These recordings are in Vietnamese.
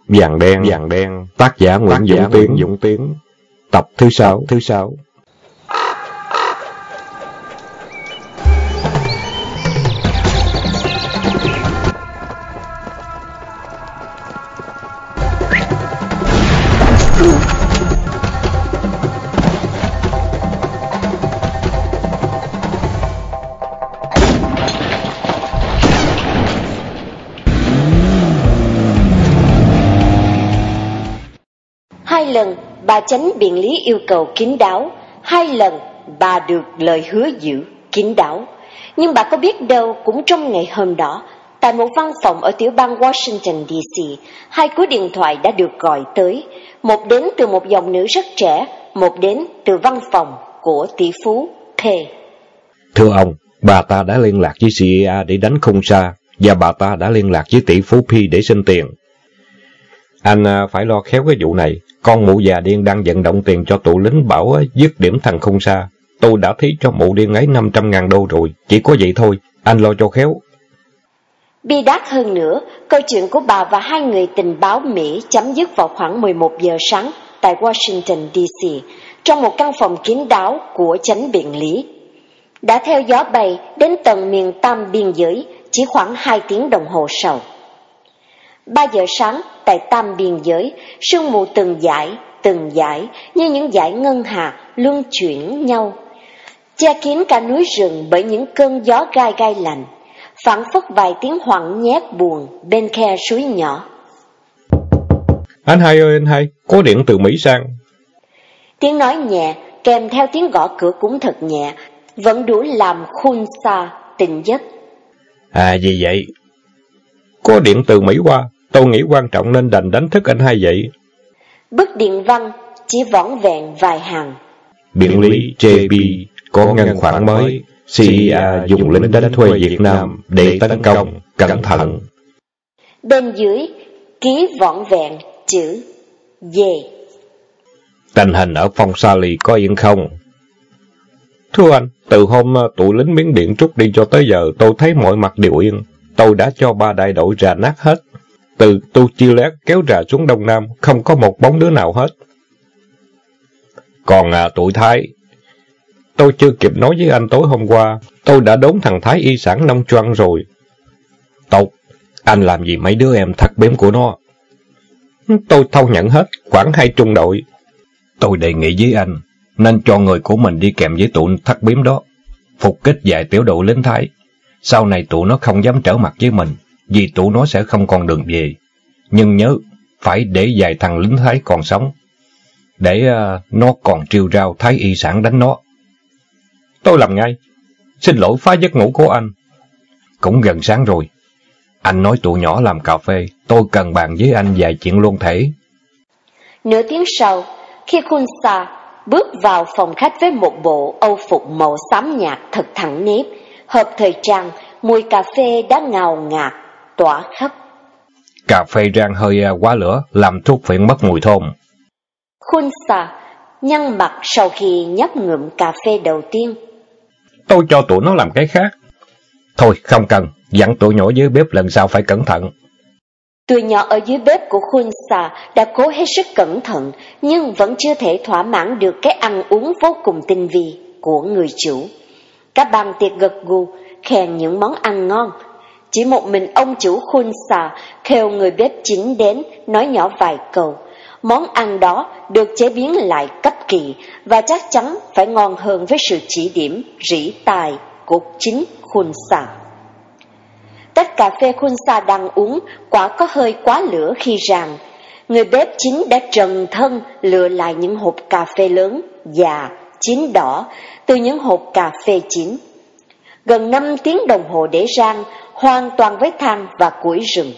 Vàng đen, tác giả Nguyễn Dũng Tiến, tập thứ 6. Hai lần bà chánh biện lý yêu cầu kín đáo, 2 lần bà được lời hứa giữ kín đáo. Nhưng bà có biết đâu, cũng trong ngày hôm đó, tại một văn phòng ở tiểu bang Washington DC, 2 cú điện thoại đã được gọi tới, một đến từ một dòng nữ rất trẻ, một đến từ văn phòng của tỷ phú P. Thưa ông, bà ta đã liên lạc với CIA để đánh khung xa, và bà ta đã liên lạc với tỷ phú P để xin tiền. Anh phải lo khéo cái vụ này. Con mụ già điên đang vận động tiền cho tụi lính bảo dứt điểm thằng khung xa. Tôi đã thí cho mụ điên ấy 500.000 đô rồi. Chỉ có vậy thôi, anh lo cho khéo. Bi đát hơn nữa, câu chuyện của bà và 2 người tình báo Mỹ chấm dứt vào khoảng 11 giờ sáng tại Washington DC, trong một căn phòng kín đáo của chánh biện lý. Đã theo gió bay đến tận miền Tam biên giới chỉ khoảng 2 tiếng đồng hồ sau. 3 giờ sáng tại Tam biên giới, sương mù từng dải như những dải ngân hà luân chuyển nhau, che kín cả núi rừng bởi những cơn gió gai gai lạnh, phảng phất vài tiếng hoảng nhét buồn bên khe suối nhỏ. Anh Hai ơi, anh Hai, có điện từ Mỹ sang. Tiếng nói nhẹ kèm theo tiếng gõ cửa cũng thật nhẹ, vẫn đủ làm Khun Sa tỉnh giấc. Gì vậy? Có điện từ Mỹ qua, tôi nghĩ quan trọng nên đành đánh thức anh Hai vậy. Bức điện văn chỉ vỏn vẹn vài hàng. Biện lý JB có ngăn khoản mới, CIA dùng lính đánh thuê Việt Nam để tấn công, cẩn thận. Bên dưới ký vỏn vẹn chữ V. Tình hình ở Phong Sa Lì có yên không? Thưa anh, từ hôm tụi lính Miến Điện trút đi cho tới giờ, tôi thấy mọi mặt đều yên. Tôi đã cho 3 đại đội rà nát hết. Từ Tu Chi Lét kéo rà xuống Đông Nam, không có một bóng đứa nào hết. Còn tụi Thái, tôi chưa kịp nói với anh tối hôm qua, tôi đã đốn thằng Thái y sản Nông Choang rồi. Tốt, anh làm gì mấy đứa em thắt bếm của nó? Tôi thâu nhận hết, khoảng 2 trung đội. Tôi đề nghị với anh, nên cho người của mình đi kèm với tụi thắt bếm đó, phục kích vài tiểu đội lính Thái. Sau này tụi nó không dám trở mặt với mình, vì tụi nó sẽ không còn đường về. Nhưng nhớ, phải để vài thằng lính Thái còn sống, để nó còn triêu rao Thái y sản đánh nó. Tôi làm ngay. Xin lỗi phá giấc ngủ của anh. Cũng gần sáng rồi. Anh nói tụi nhỏ làm cà phê, tôi cần bàn với anh vài chuyện luôn thể. Nửa tiếng sau, khi Khun Sa bước vào phòng khách với một bộ âu phục màu xám nhạt thật thẳng nếp, hợp thời trang, mùi cà phê đã ngào ngạt tỏa khắp. Cà phê rang hơi quá lửa, làm thuốc phiện mất mùi thơm. Khun Sa nhăn mặt sau khi nhấp ngụm cà phê đầu tiên. Tôi cho tụi nó làm cái khác. Thôi không cần, dặn tụi nhỏ dưới bếp lần sau phải cẩn thận. Tụi nhỏ ở dưới bếp của Khun Sa đã cố hết sức cẩn thận, nhưng vẫn chưa thể thỏa mãn được cái ăn uống vô cùng tinh vi của người chủ. Các bàn tiệc gật gù, khen những món ăn ngon. Chỉ một mình ông chủ Khun Sa kêu người bếp chính đến, nói nhỏ vài câu. Món ăn đó được chế biến lại cấp kỳ và chắc chắn phải ngon hơn với sự chỉ điểm rỉ tai của chính Khun Sa. Tách cà phê Khun Sa đang uống quả có hơi quá lửa khi rang. Người bếp chính đã trần thân lựa lại những hộp cà phê lớn, già, chín đỏ từ những hộp cà phê chín. Gần 5 tiếng đồng hồ để rang, hoàn toàn với than và củi rừng.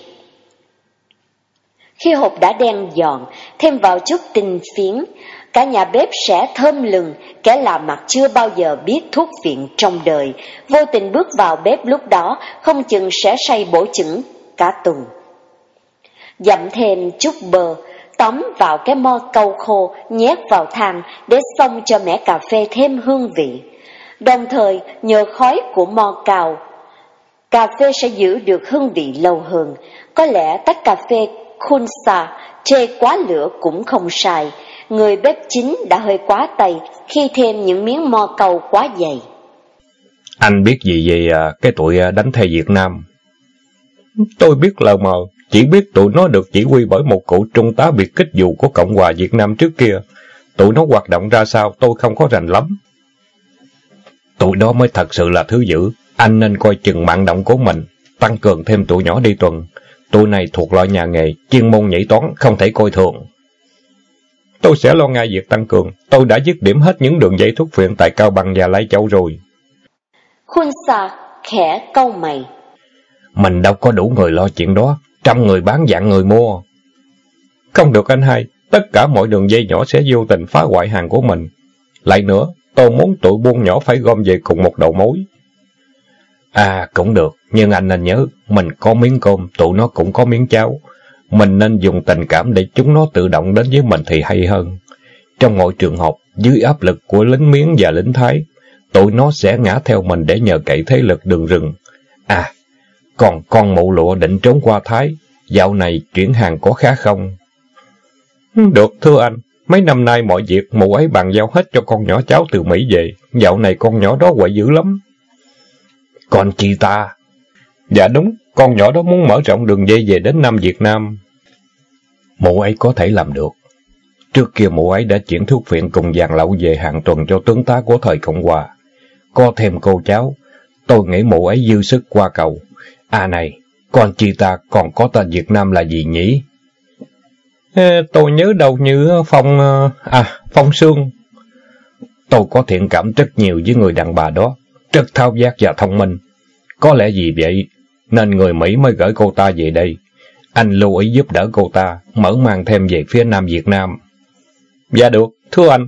Khi hộp đã đen giòn, thêm vào chút tinh phiến, cả nhà bếp sẽ thơm lừng, kẻ lạ mặt chưa bao giờ biết thuốc viện trong đời, vô tình bước vào bếp lúc đó, không chừng sẽ say bổ chững cả tuần. Dặm thêm chút bơ, tóm vào cái mo cau khô, nhét vào than để xông cho mẻ cà phê thêm hương vị. Đồng thời, nhờ khói của mo cau, cà phê sẽ giữ được hương vị lâu hơn. Có lẽ tách cà phê Khunsa chê quá lửa cũng không sai, người bếp chính đã hơi quá tay khi thêm những miếng mo câu quá dày. Anh biết gì về cái tụi đánh thuê Việt Nam? Tôi biết lờ mờ, chỉ biết tụi nó được chỉ huy bởi một cựu trung tá biệt kích dù của Cộng hòa Việt Nam trước kia. Tụi nó hoạt động ra sao tôi không có rành lắm. Tụi đó mới thật sự là thứ dữ, anh nên coi chừng mạng động của mình, tăng cường thêm tụi nhỏ đi tuần. Tụi này thuộc loại nhà nghề, chuyên môn nhảy toán, không thể coi thường. Tôi sẽ lo ngay việc tăng cường, tôi đã dứt điểm hết những đường dây thuốc phiện tại Cao Bằng và Lai Châu rồi. Khunsa khẽ cau mày. Mình đâu có đủ người lo chuyện đó, 100 người bán vạn người mua. Không được anh hai, tất cả mọi đường dây nhỏ sẽ vô tình phá hoại hàng của mình. Lại nữa, tôi muốn tụi buôn nhỏ phải gom về cùng một đầu mối. À, cũng được, nhưng anh nên nhớ, mình có miếng cơm, tụi nó cũng có miếng cháo. Mình nên dùng tình cảm để chúng nó tự động đến với mình thì hay hơn. Trong mọi trường hợp, dưới áp lực của lính Miến và lính Thái, tụi nó sẽ ngã theo mình để nhờ cậy thế lực đường rừng. À, còn con mụ lụa định trốn qua Thái, dạo này chuyển hàng có khá không? Được, thưa anh. Mấy năm nay mọi việc mụ ấy bàn giao hết cho con nhỏ cháu từ Mỹ về. Dạo này con nhỏ đó quậy dữ lắm. Còn chị ta? Dạ đúng, con nhỏ đó muốn mở rộng đường dây về đến Nam Việt Nam. Mụ ấy có thể làm được. Trước kia mụ ấy đã chuyển thuốc phiện cùng vàng lậu về hàng tuần cho tướng tá của thời Cộng hòa. Có thêm cô cháu, tôi nghĩ mụ ấy dư sức qua cầu. À này, con chị ta còn có tên Việt Nam là gì nhỉ? Tôi nhớ đâu như Phong Sương. Tôi có thiện cảm rất nhiều với người đàn bà đó, rất tháo vát và thông minh. Có lẽ vì vậy nên người Mỹ mới gửi cô ta về đây. Anh lưu ý giúp đỡ cô ta, mở mang thêm về phía Nam Việt Nam. Dạ được, thưa anh.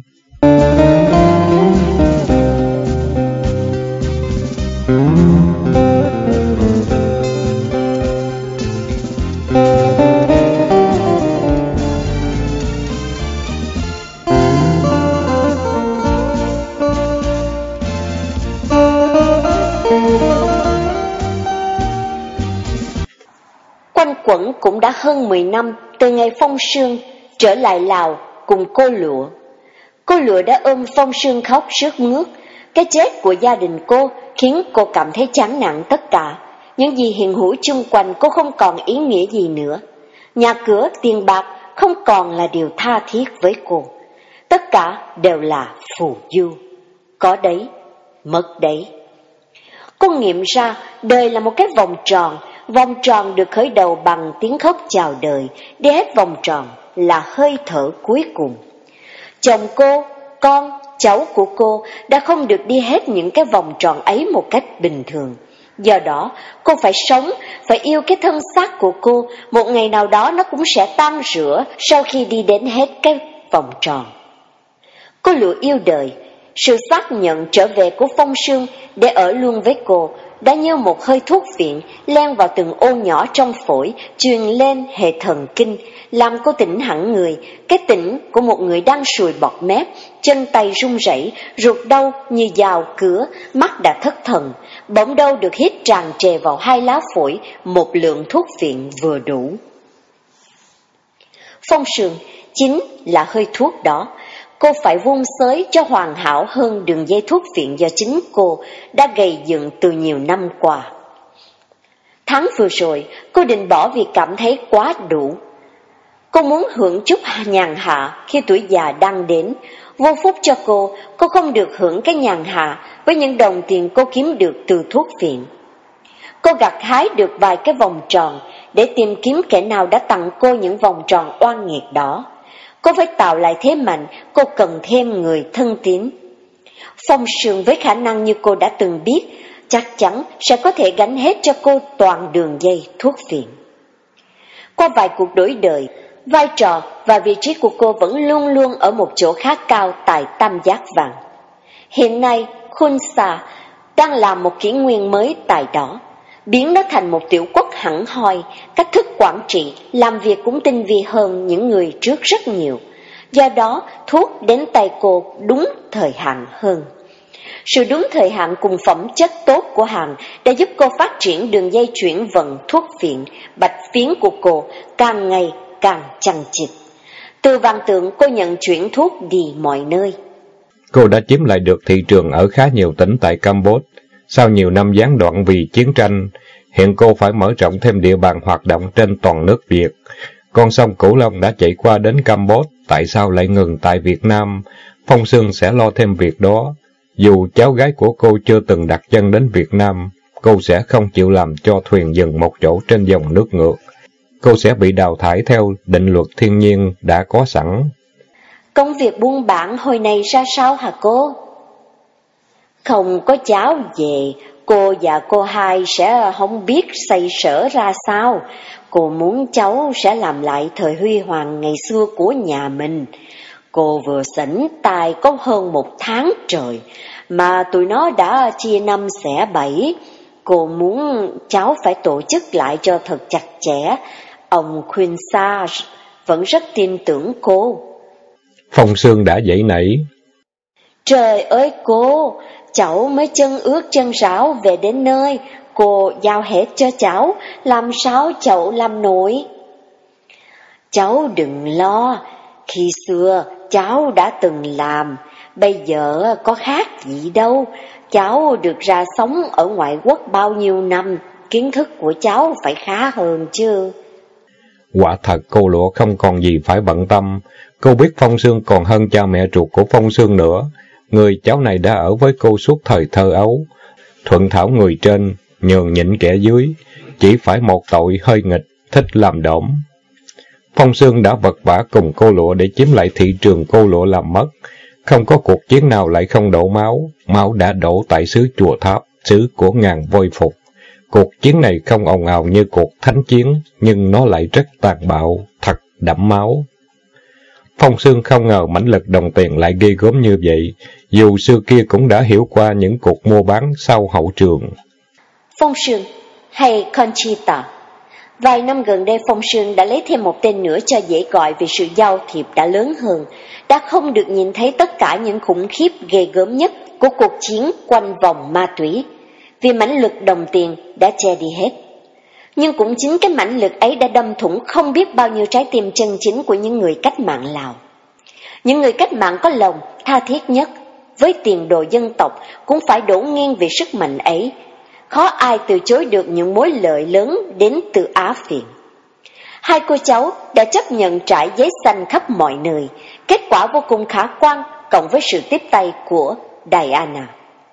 Quẩn cũng đã hơn 10 năm từ ngày Phong Sương trở lại Lào cùng cô Lụa. Cô Lụa đã ôm Phong Sương khóc sướt mướt. Cái chết của gia đình cô khiến cô cảm thấy chán nản tất cả. Những gì hiện hữu chung quanh cô không còn ý nghĩa gì nữa. Nhà cửa, tiền bạc không còn là điều tha thiết với cô. Tất cả đều là phù du. Có đấy, mất đấy. Cô nghiệm ra đời là một cái vòng tròn được khởi đầu bằng tiếng khóc chào đời, đi hết vòng tròn là hơi thở cuối cùng. Chồng cô, con, cháu của cô đã không được đi hết những cái vòng tròn ấy một cách bình thường. Do đó, cô phải sống, phải yêu cái thân xác của cô, một ngày nào đó nó cũng sẽ tan rã sau khi đi đến hết cái vòng tròn. Cô Lụa yêu đời, sự xác nhận trở về của Phong Sương để ở luôn với cô đã như một hơi thuốc viện len vào từng ô nhỏ trong phổi, truyền lên hệ thần kinh, làm cô tỉnh hẳn người, cái tỉnh của một người đang sùi bọt mép, chân tay run rẩy, ruột đau như dao cứa, mắt đã thất thần, bỗng đâu được hít tràn trề vào 2 lá phổi một lượng thuốc viện vừa đủ. Phong Sương chính là hơi thuốc đó. Cô phải vun xới cho hoàn hảo hơn đường dây thuốc viện do chính cô đã gầy dựng từ nhiều năm qua. Tháng vừa rồi, cô định bỏ vì cảm thấy quá đủ. Cô muốn hưởng chút nhàn hạ khi tuổi già đang đến. Vô phúc cho cô không được hưởng cái nhàn hạ với những đồng tiền cô kiếm được từ thuốc viện. Cô gặt hái được vài cái vòng tròn để tìm kiếm kẻ nào đã tặng cô những vòng tròn oan nghiệt đó. Cô phải tạo lại thế mạnh, cô cần thêm người thân tín. Phong Sương với khả năng như cô đã từng biết, chắc chắn sẽ có thể gánh hết cho cô toàn đường dây thuốc viện. Qua vài cuộc đổi đời, vai trò và vị trí của cô vẫn luôn luôn ở một chỗ khá cao tại Tam Giác Vàng. Hiện nay, Khunsa đang làm một kỷ nguyên mới tại đó, biến nó thành một tiểu quốc hẳn hoi, cách thức quản trị, làm việc cũng tinh vi hơn những người trước rất nhiều. Do đó, thuốc đến tay cô đúng thời hạn hơn. Sự đúng thời hạn cùng phẩm chất tốt của hàng đã giúp cô phát triển đường dây chuyển vận thuốc viện, bạch phiến của cô càng ngày càng chằng chịt. Từ Vạn Tượng cô nhận chuyển thuốc đi mọi nơi. Cô đã chiếm lại được thị trường ở khá nhiều tỉnh tại Campuchia. Sau nhiều năm gián đoạn vì chiến tranh, hiện cô phải mở rộng thêm địa bàn hoạt động trên toàn nước Việt. Con sông Cửu Long đã chạy qua đến Campuchia, tại sao lại ngừng tại Việt Nam? Phong Sương sẽ lo thêm việc đó. Dù cháu gái của cô chưa từng đặt chân đến Việt Nam, cô sẽ không chịu làm cho thuyền dừng một chỗ trên dòng nước ngược. Cô sẽ bị đào thải theo định luật thiên nhiên đã có sẵn. Công việc buôn bán hồi này ra sao hả cô? Không có cháu về, cô và cô hai sẽ không biết xoay sở ra sao. Cô muốn cháu sẽ làm lại thời huy hoàng ngày xưa của nhà mình. Cô vừa sỉnh tài có hơn 1 tháng trời, mà tụi nó đã chia 5 xẻ 7. Cô muốn cháu phải tổ chức lại cho thật chặt chẽ. Ông Khuyên Sa vẫn rất tin tưởng cô. Phong Sương đã dậy nảy. Trời ơi cô, cháu mới chân ướt chân ráo về đến nơi, cô giao hết cho cháu, làm sao cháu làm nổi? Cháu đừng lo, khi xưa cháu đã từng làm, bây giờ có khác gì đâu. Cháu được ra sống ở ngoại quốc bao nhiêu năm, kiến thức của cháu phải khá hơn chứ. Quả thật cô Lụa không còn gì phải bận tâm. Cô biết Phong Sương còn hơn cha mẹ ruột của Phong Sương nữa. Người cháu này đã ở với cô suốt thời thơ ấu. Thuận thảo người trên, nhường nhịn kẻ dưới. Chỉ phải một tội hơi nghịch, thích làm đổm. Phong Sương đã vật vã cùng cô Lụa để chiếm lại thị trường cô Lụa làm mất. Không có cuộc chiến nào lại không đổ máu. Máu đã đổ tại xứ Chùa Tháp, xứ của ngàn voi phục. Cuộc chiến này không ồn ào như cuộc thánh chiến, nhưng nó lại rất tàn bạo, thật đẫm máu. Phong Sương không ngờ mãnh lực đồng tiền lại ghê gớm như vậy, dù xưa kia cũng đã hiểu qua những cuộc mua bán sau hậu trường. Phong Sương hay Conchita. Vài năm gần đây Phong Sương đã lấy thêm một tên nữa cho dễ gọi vì sự giao thiệp đã lớn hơn, đã không được nhìn thấy tất cả những khủng khiếp ghê gớm nhất của cuộc chiến quanh vòng ma túy, vì mãnh lực đồng tiền đã che đi hết. Nhưng cũng chính cái mãnh lực ấy đã đâm thủng không biết bao nhiêu trái tim chân chính của những người cách mạng Lào. Những người cách mạng có lòng tha thiết nhất, với tiền đồ dân tộc cũng phải đổ nghiêng về sức mạnh ấy. Khó ai từ chối được những mối lợi lớn đến từ Á Phiền. Hai cô cháu đã chấp nhận trải giấy xanh khắp mọi nơi, kết quả vô cùng khả quan cộng với sự tiếp tay của Diana.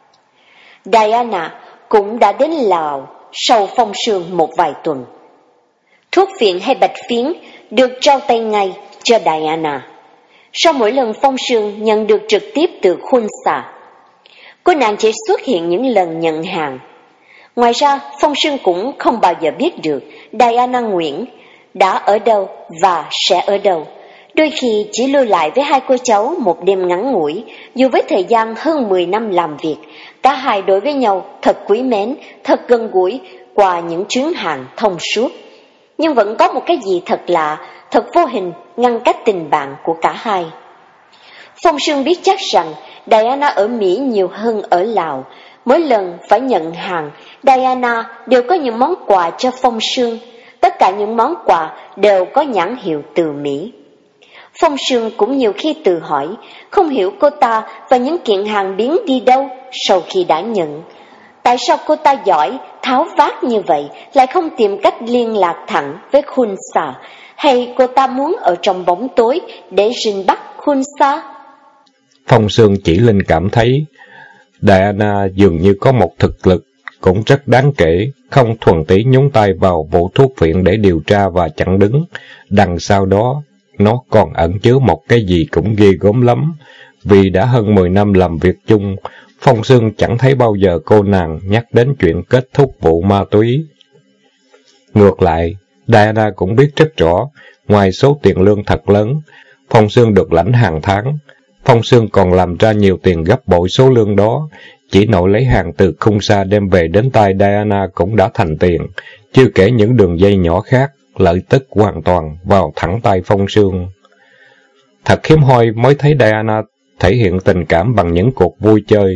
Diana cũng đã đến Lào sau Phong Sương một vài tuần. Thuốc phiện hay bạch phiến được trao tay ngay cho Diana. Sau mỗi lần Phong Sương nhận được trực tiếp từ Khun Sa, cô nàng chỉ xuất hiện những lần nhận hàng. Ngoài ra, Phong Sương cũng không bao giờ biết được Diana Nguyễn đã ở đâu và sẽ ở đâu. Đôi khi chỉ lưu lại với hai cô cháu một đêm ngắn ngủi, dù với thời gian hơn 10 năm làm việc, cả hai đối với nhau thật quý mến, thật gần gũi qua những chuyến hàng thông suốt. Nhưng vẫn có một cái gì thật lạ, thật vô hình ngăn cách tình bạn của cả hai. Phong Sương biết chắc rằng Diana ở Mỹ nhiều hơn ở Lào. Mỗi lần phải nhận hàng, Diana đều có những món quà cho Phong Sương. Tất cả những món quà đều có nhãn hiệu từ Mỹ. Phong Sương cũng nhiều khi tự hỏi, không hiểu cô ta và những kiện hàng biến đi đâu sau khi đã nhận. Tại sao cô ta giỏi, tháo vát như vậy, lại không tìm cách liên lạc thẳng với Khun Sa? Hay cô ta muốn ở trong bóng tối để rình bắt Khun Sa? Phong Sương chỉ linh cảm thấy Diana dường như có một thực lực cũng rất đáng kể, không thuần túy nhúng tay vào vụ thuốc phiện để điều tra và chặn đứng. Đằng sau đó, nó còn ẩn chứa một cái gì cũng ghê gớm lắm. Vì đã hơn 10 năm làm việc chung, Phong Sương chẳng thấy bao giờ cô nàng nhắc đến chuyện kết thúc vụ ma túy. Ngược lại, Diana cũng biết rất rõ, ngoài số tiền lương thật lớn, Phong Sương được lãnh hàng tháng, Phong Sương còn làm ra nhiều tiền gấp bội số lương đó. Chỉ nội lấy hàng từ Khun Sa đem về đến tay Diana cũng đã thành tiền, chưa kể những đường dây nhỏ khác, lợi tức hoàn toàn vào thẳng tay Phong Sương. Thật hiếm hoi mới thấy Diana thể hiện tình cảm bằng những cuộc vui chơi,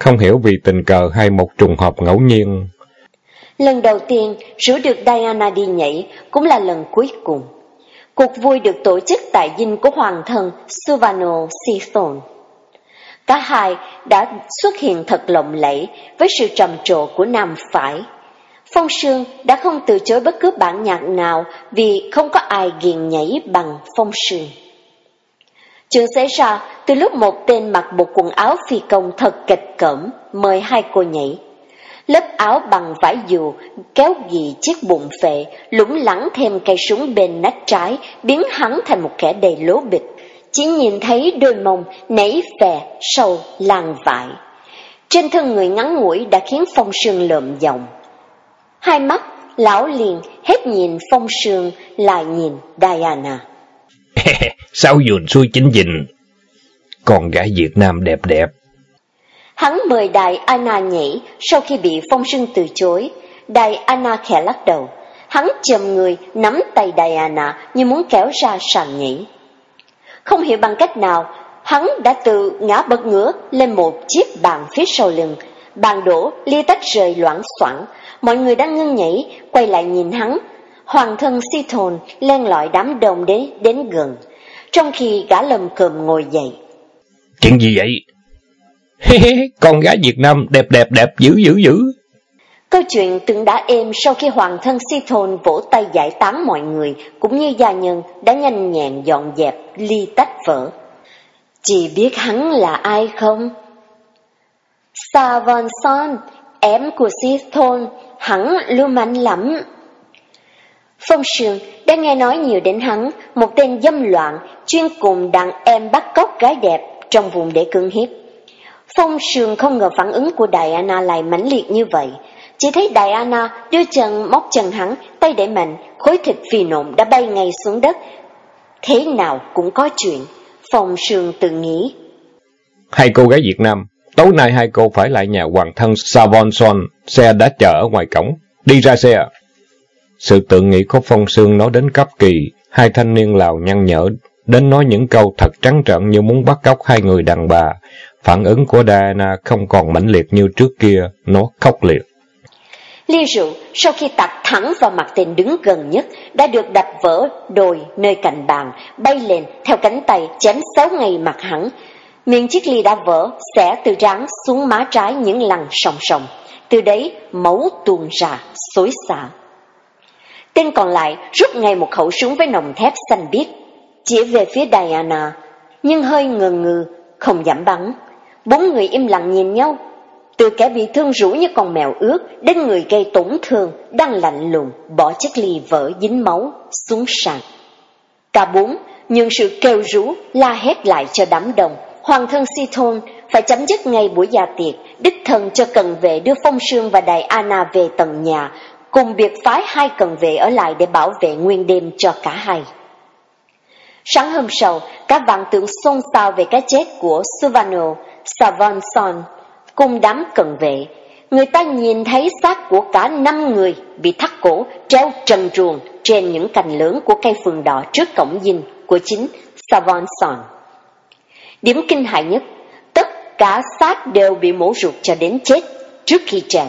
Không hiểu vì tình cờ hay một trùng hợp ngẫu nhiên. Lần đầu tiên rủ được Diana đi nhảy cũng là lần cuối cùng. Cuộc vui được tổ chức tại dinh của hoàng thân Suvano Sithon. Cả hai đã xuất hiện thật lộng lẫy với sự trầm trồ của nam phái. Phong Sương đã không từ chối bất cứ bản nhạc nào vì không có ai ghiền nhảy bằng Phong Sương. Chuyện xảy ra từ lúc một tên mặc bộ quần áo phi công thật kịch cỡm mời hai cô nhảy. Lớp áo bằng vải dù kéo ghì chiếc bụng phệ, lủng lẳng thêm cây súng bên nách trái, biến hắn thành một kẻ đầy lố bịch. Chỉ nhìn thấy đôi mông nảy phè sâu làn vải. Trên thân người ngắn ngủi đã khiến Phong Sương lợm giọng. Hai mắt lão liền hết nhìn Phong Sương lại nhìn Diana. Sao dùn xuôi chính dình, con gái Việt Nam đẹp đẹp. Hắn mời Diana nhảy sau khi bị Phong Sương từ chối. Diana khẽ lắc đầu. Hắn chồm người nắm tay Diana như muốn kéo ra sàn nhảy. Không hiểu bằng cách nào, hắn đã tự ngã bật ngửa lên một chiếc bàn phía sau lưng. Bàn đổ lia tách rơi loảng xoảng. Mọi người đang ngưng nhảy, quay lại nhìn hắn. Hoàng thân Sithon len lỏi đám đông đến gần, trong khi gã lầm cồm ngồi dậy. Chuyện gì vậy? Con gái Việt Nam đẹp dữ. Câu chuyện từng đã êm sau khi hoàng thân Sithon vỗ tay giải tán mọi người, cũng như gia nhân đã nhanh nhẹn dọn dẹp ly tách vỡ. Chị biết hắn là ai không? Savonson, em của Sithon, hắn lưu manh lắm. Phong Sương đã nghe nói nhiều đến hắn, một tên dâm loạn, chuyên cùng đàn em bắt cóc gái đẹp trong vùng để cưỡng hiếp. Phong Sương không ngờ phản ứng của Diana lại mãnh liệt như vậy. Chỉ thấy Diana đưa chân móc chân hắn, tay đẩy mạnh, khối thịt phì nộn đã bay ngay xuống đất. Thế nào cũng có chuyện, Phong Sương tự nghĩ. Hai cô gái Việt Nam, tối nay hai cô phải lại nhà hoàng thân Savonson, xe đã chờ ở ngoài cổng, đi ra xe. Sự tự nghĩ của Phong Sương nói đến cấp kỳ, hai thanh niên Lào nhăn nhở, đến nói những câu thật trắng trợn như muốn bắt cóc hai người đàn bà. Phản ứng của Diana không còn mãnh liệt như trước kia, nó khốc liệt. Ly rượu sau khi tạt thẳng vào mặt tên đứng gần nhất đã được đập vỡ đồi nơi cạnh bàn, bay lên theo cánh tay chém xéo ngay mặt hắn. Miệng chiếc ly đã vỡ, xẻ từ trán xuống má trái những lần sòng sòng. Từ đấy máu tuôn ra xối xả. Tên còn lại rút ngay một khẩu súng với nòng thép xanh biếc, chỉ về phía Diana, nhưng hơi ngờ ngừ, không dám bắn. Bốn người im lặng nhìn nhau, từ kẻ bị thương rũ như con mèo ướt đến người gây tổn thương đang lạnh lùng bỏ chiếc ly vỡ dính máu xuống sàn. Cả bốn nhưng sự kêu rú la hét lại cho đám đông. Hoàng thân Sithon phải chấm dứt ngay buổi gia tiệc, đích thân cho cận vệ đưa Phong Sương và Diana về tận nhà, cùng biệt phái hai cận vệ ở lại để bảo vệ nguyên đêm cho cả hai. Sáng hôm sau, các vạn tượng xôn xao về cái chết của Suvano Savonson cùng đám cận vệ. Người ta nhìn thấy xác của cả 5 người bị thắt cổ treo trần truồng trên những cành lớn của cây phượng đỏ trước cổng dinh của chính Savonson. Điểm kinh hại nhất, tất cả xác đều bị mổ ruột cho đến chết trước khi tràn.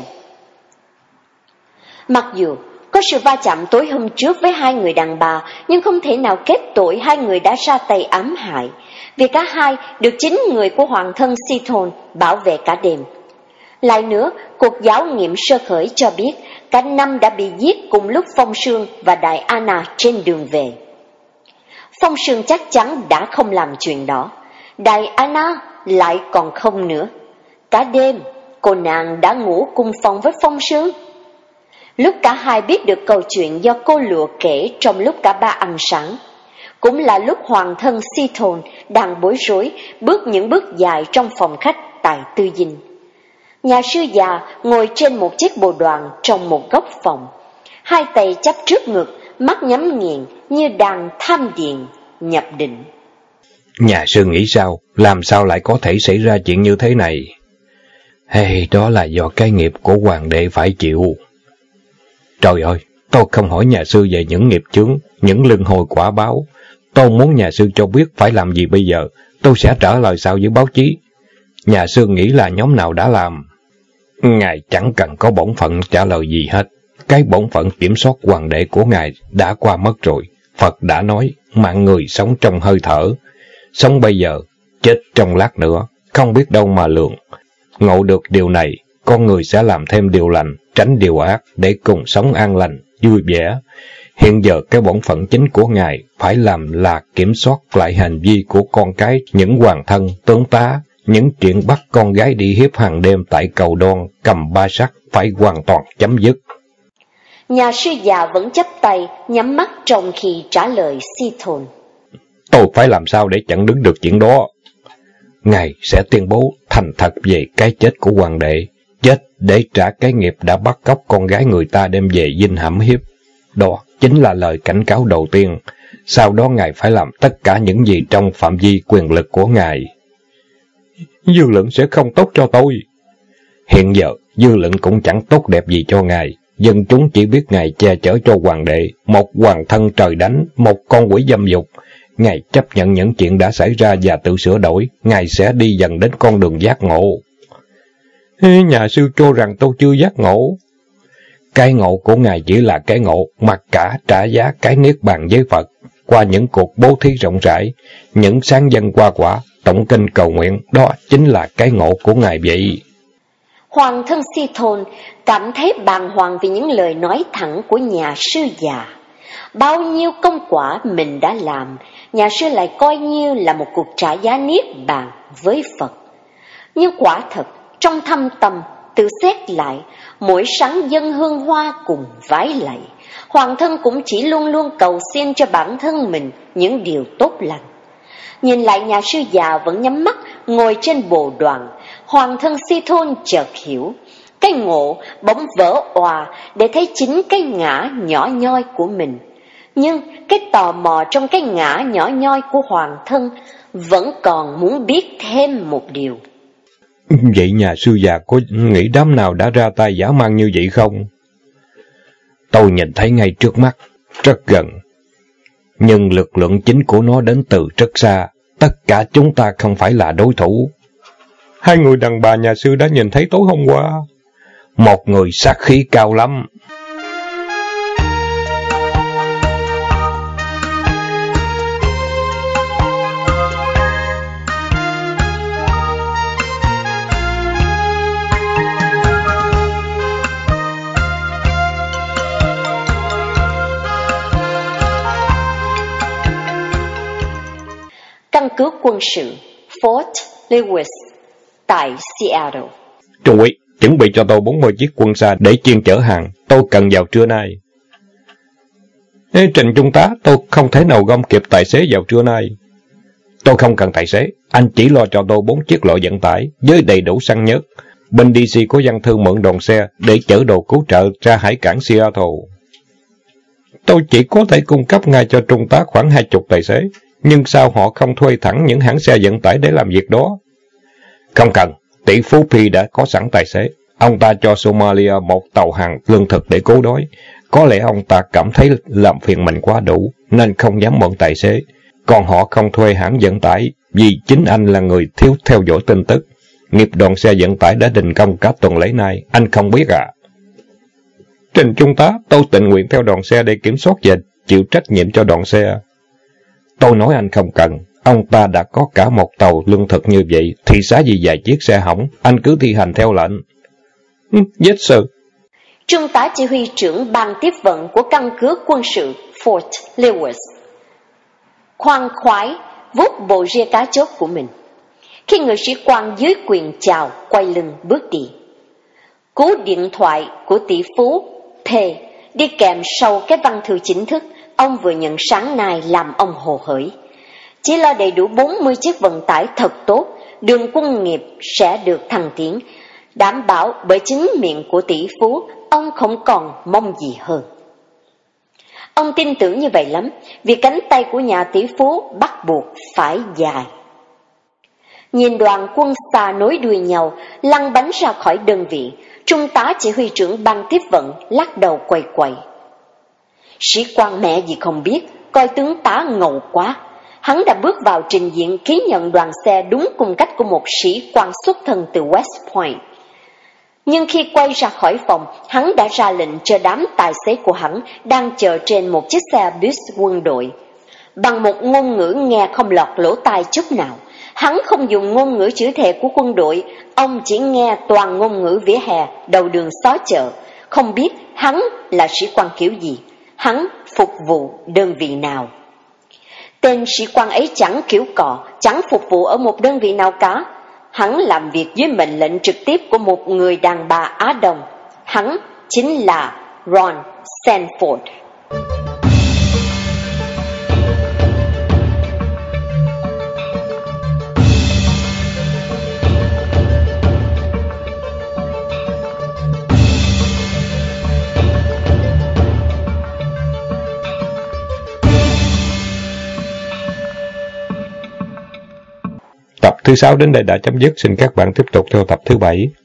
Mặc dù có sự va chạm tối hôm trước với hai người đàn bà, nhưng không thể nào kết tội hai người đã ra tay ám hại, vì cả hai được chính người của hoàng thân Sithon bảo vệ cả đêm. Lại nữa, cuộc giáo nghiệm sơ khởi cho biết cả 5 đã bị giết cùng lúc Phong Sương và Diana trên đường về. Phong Sương chắc chắn đã không làm chuyện đó. Diana lại còn không nữa. Cả đêm, cô nàng đã ngủ cùng phòng với Phong Sương. Lúc cả hai biết được câu chuyện do cô lụa kể trong lúc cả ba ăn sáng, cũng là lúc hoàng thân Sithon đang bối rối bước những bước dài trong phòng khách tại tư dinh. Nhà sư già ngồi trên một chiếc bồ đoàn trong một góc phòng, hai tay chắp trước ngực, mắt nhắm nghiền như đang tham thiền nhập định. Nhà sư nghĩ sao? Làm sao lại có thể xảy ra chuyện như thế này? Hay đó là do cái nghiệp của hoàng đệ phải chịu. Trời ơi, tôi không hỏi nhà sư về những nghiệp chướng, những luân hồi quả báo. Tôi muốn nhà sư cho biết phải làm gì bây giờ. Tôi sẽ trả lời sau với báo chí. Nhà sư nghĩ là nhóm nào đã làm? Ngài chẳng cần có bổn phận trả lời gì hết. Cái bổn phận kiểm soát hoàng đệ của ngài đã qua mất rồi. Phật đã nói, mạng người sống trong hơi thở. Sống bây giờ, chết trong lát nữa, không biết đâu mà lường. Ngộ được điều này, con người sẽ làm thêm điều lành, tránh điều ác, để cùng sống an lành, vui vẻ. Hiện giờ cái bổn phận chính của ngài phải làm là kiểm soát lại hành vi của con cái, những hoàng thân, tướng tá, những chuyện bắt con gái đi hiếp hàng đêm tại cầu Đoan, cầm ba sắt phải hoàn toàn chấm dứt. Nhà sư già vẫn chắp tay, nhắm mắt trong khi trả lời Si-thôn. Tôi phải làm sao để chặn đứng được chuyện đó? Ngài sẽ tuyên bố thành thật về cái chết của hoàng đệ, chết để trả cái nghiệp đã bắt cóc con gái người ta đem về dinh hãm hiếp. Đó chính là lời cảnh cáo đầu tiên. Sau đó ngài phải làm tất cả những gì trong phạm vi quyền lực của ngài. Dư luận sẽ không tốt cho tôi. Hiện giờ dư luận cũng chẳng tốt đẹp gì cho ngài. Dân chúng chỉ biết ngài che chở cho hoàng đệ, một hoàng thân trời đánh, một con quỷ dâm dục. Ngài chấp nhận những chuyện đã xảy ra và tự sửa đổi, ngài sẽ đi dần đến con đường giác ngộ. Nhà sư cho rằng tôi chưa giác ngộ. Cái ngộ của ngài chỉ là cái ngộ, mặc cả trả giá cái niết bàn với Phật, qua những cuộc bố thí rộng rãi, những sáng dân qua quả, tụng kinh cầu nguyện, đó chính là cái ngộ của ngài vậy. Hoàng thân Si-thôn cảm thấy bàng hoàng vì những lời nói thẳng của nhà sư già. Bao nhiêu công quả mình đã làm, nhà sư lại coi như là một cuộc trả giá niết bàn với Phật. Nhưng quả thật, trong thâm tâm, tự xét lại, mỗi sáng dâng hương hoa cùng vái lạy, hoàng thân cũng chỉ luôn luôn cầu xin cho bản thân mình những điều tốt lành. Nhìn lại nhà sư già vẫn nhắm mắt ngồi trên bồ đoàn, hoàng thân Si-thôn chợt hiểu. Cái ngộ bỗng vỡ òa để thấy chính cái ngã nhỏ nhoi của mình. Nhưng cái tò mò trong cái ngã nhỏ nhoi của hoàng thân vẫn còn muốn biết thêm một điều. Vậy nhà sư già có nghĩ đám nào đã ra tay dã man như vậy không? Tôi nhìn thấy ngay trước mắt, rất gần. Nhưng lực lượng chính của nó đến từ rất xa. Tất cả chúng ta không phải là đối thủ. Hai người đàn bà nhà sư đã nhìn thấy tối hôm qua. Một người sát khí cao lắm. Căn cứ quân sự Fort Lewis tại Seattle. Trung úy, chuẩn bị cho tôi 40 chiếc quân xa để chuyên chở hàng. Tôi cần vào trưa nay. Trình trung tá, tôi không thể nào gom kịp tài xế vào trưa nay. Tôi không cần tài xế. Anh chỉ lo cho tôi 4 chiếc loại vận tải với đầy đủ xăng nhớt. Bên DC có văn thư mượn đoàn xe để chở đồ cứu trợ ra hải cảng Seattle. Tôi chỉ có thể cung cấp ngay cho trung tá khoảng 20 tài xế. Nhưng sao họ không thuê thẳng những hãng xe vận tải để làm việc đó? Không cần, tỷ phú P đã có sẵn tài xế. Ông ta cho Somalia một tàu hàng lương thực để cứu đói. Có lẽ ông ta cảm thấy làm phiền mình quá đủ, nên không dám mượn tài xế. Còn họ không thuê hãng vận tải, vì chính anh là người thiếu theo dõi tin tức. Nghiệp đoàn xe vận tải đã đình công cả tuần lễ nay, anh không biết à? Trình trung tá, tôi tình nguyện theo đoàn xe để kiểm soát dịch, chịu trách nhiệm cho đoàn xe. Tôi nói anh không cần, ông ta đã có cả một tàu lương thực như vậy, thì xá gì vài chiếc xe hỏng, anh cứ thi hành theo lệnh. Yes, sir. Trung tá chỉ huy trưởng ban tiếp vận của căn cứ quân sự Fort Lewis khoan khoái vuốt bộ ria cá chốt của mình. Khi người sĩ quan dưới quyền chào quay lưng bước đi, cú điện thoại của tỷ phú P đi kèm sau cái văn thư chính thức ông vừa nhận sáng nay làm ông hồ hởi. Chỉ lo đầy đủ 40 chiếc vận tải thật tốt, đường quân nghiệp sẽ được thăng tiến, đảm bảo bởi chính miệng của tỷ phú, ông không còn mong gì hơn. Ông tin tưởng như vậy lắm, vì cánh tay của nhà tỷ phú bắt buộc phải dài. Nhìn đoàn quân xa nối đuôi nhau, lăn bánh ra khỏi đơn vị, trung tá chỉ huy trưởng ban tiếp vận lắc đầu quay quay. Sĩ quan mẹ gì không biết, coi tướng tá ngầu quá. Hắn đã bước vào trình diện ký nhận đoàn xe đúng cung cách của một sĩ quan xuất thân từ West Point. Nhưng khi quay ra khỏi phòng, hắn đã ra lệnh cho đám tài xế của hắn đang chờ trên một chiếc xe bus quân đội. Bằng một ngôn ngữ nghe không lọt lỗ tai chút nào, hắn không dùng ngôn ngữ chữ thề của quân đội, ông chỉ nghe toàn ngôn ngữ vỉa hè, đầu đường xó chợ, không biết hắn là sĩ quan kiểu gì, hắn phục vụ đơn vị nào. Tên sĩ quan ấy chẳng kiểu cò, chẳng phục vụ ở một đơn vị nào cả. Hắn làm việc dưới mệnh lệnh trực tiếp của một người đàn bà Á Đông. Hắn chính là Ron Sanford. Tập thứ 6 đến đây đã chấm dứt, xin các bạn tiếp tục theo tập thứ 7.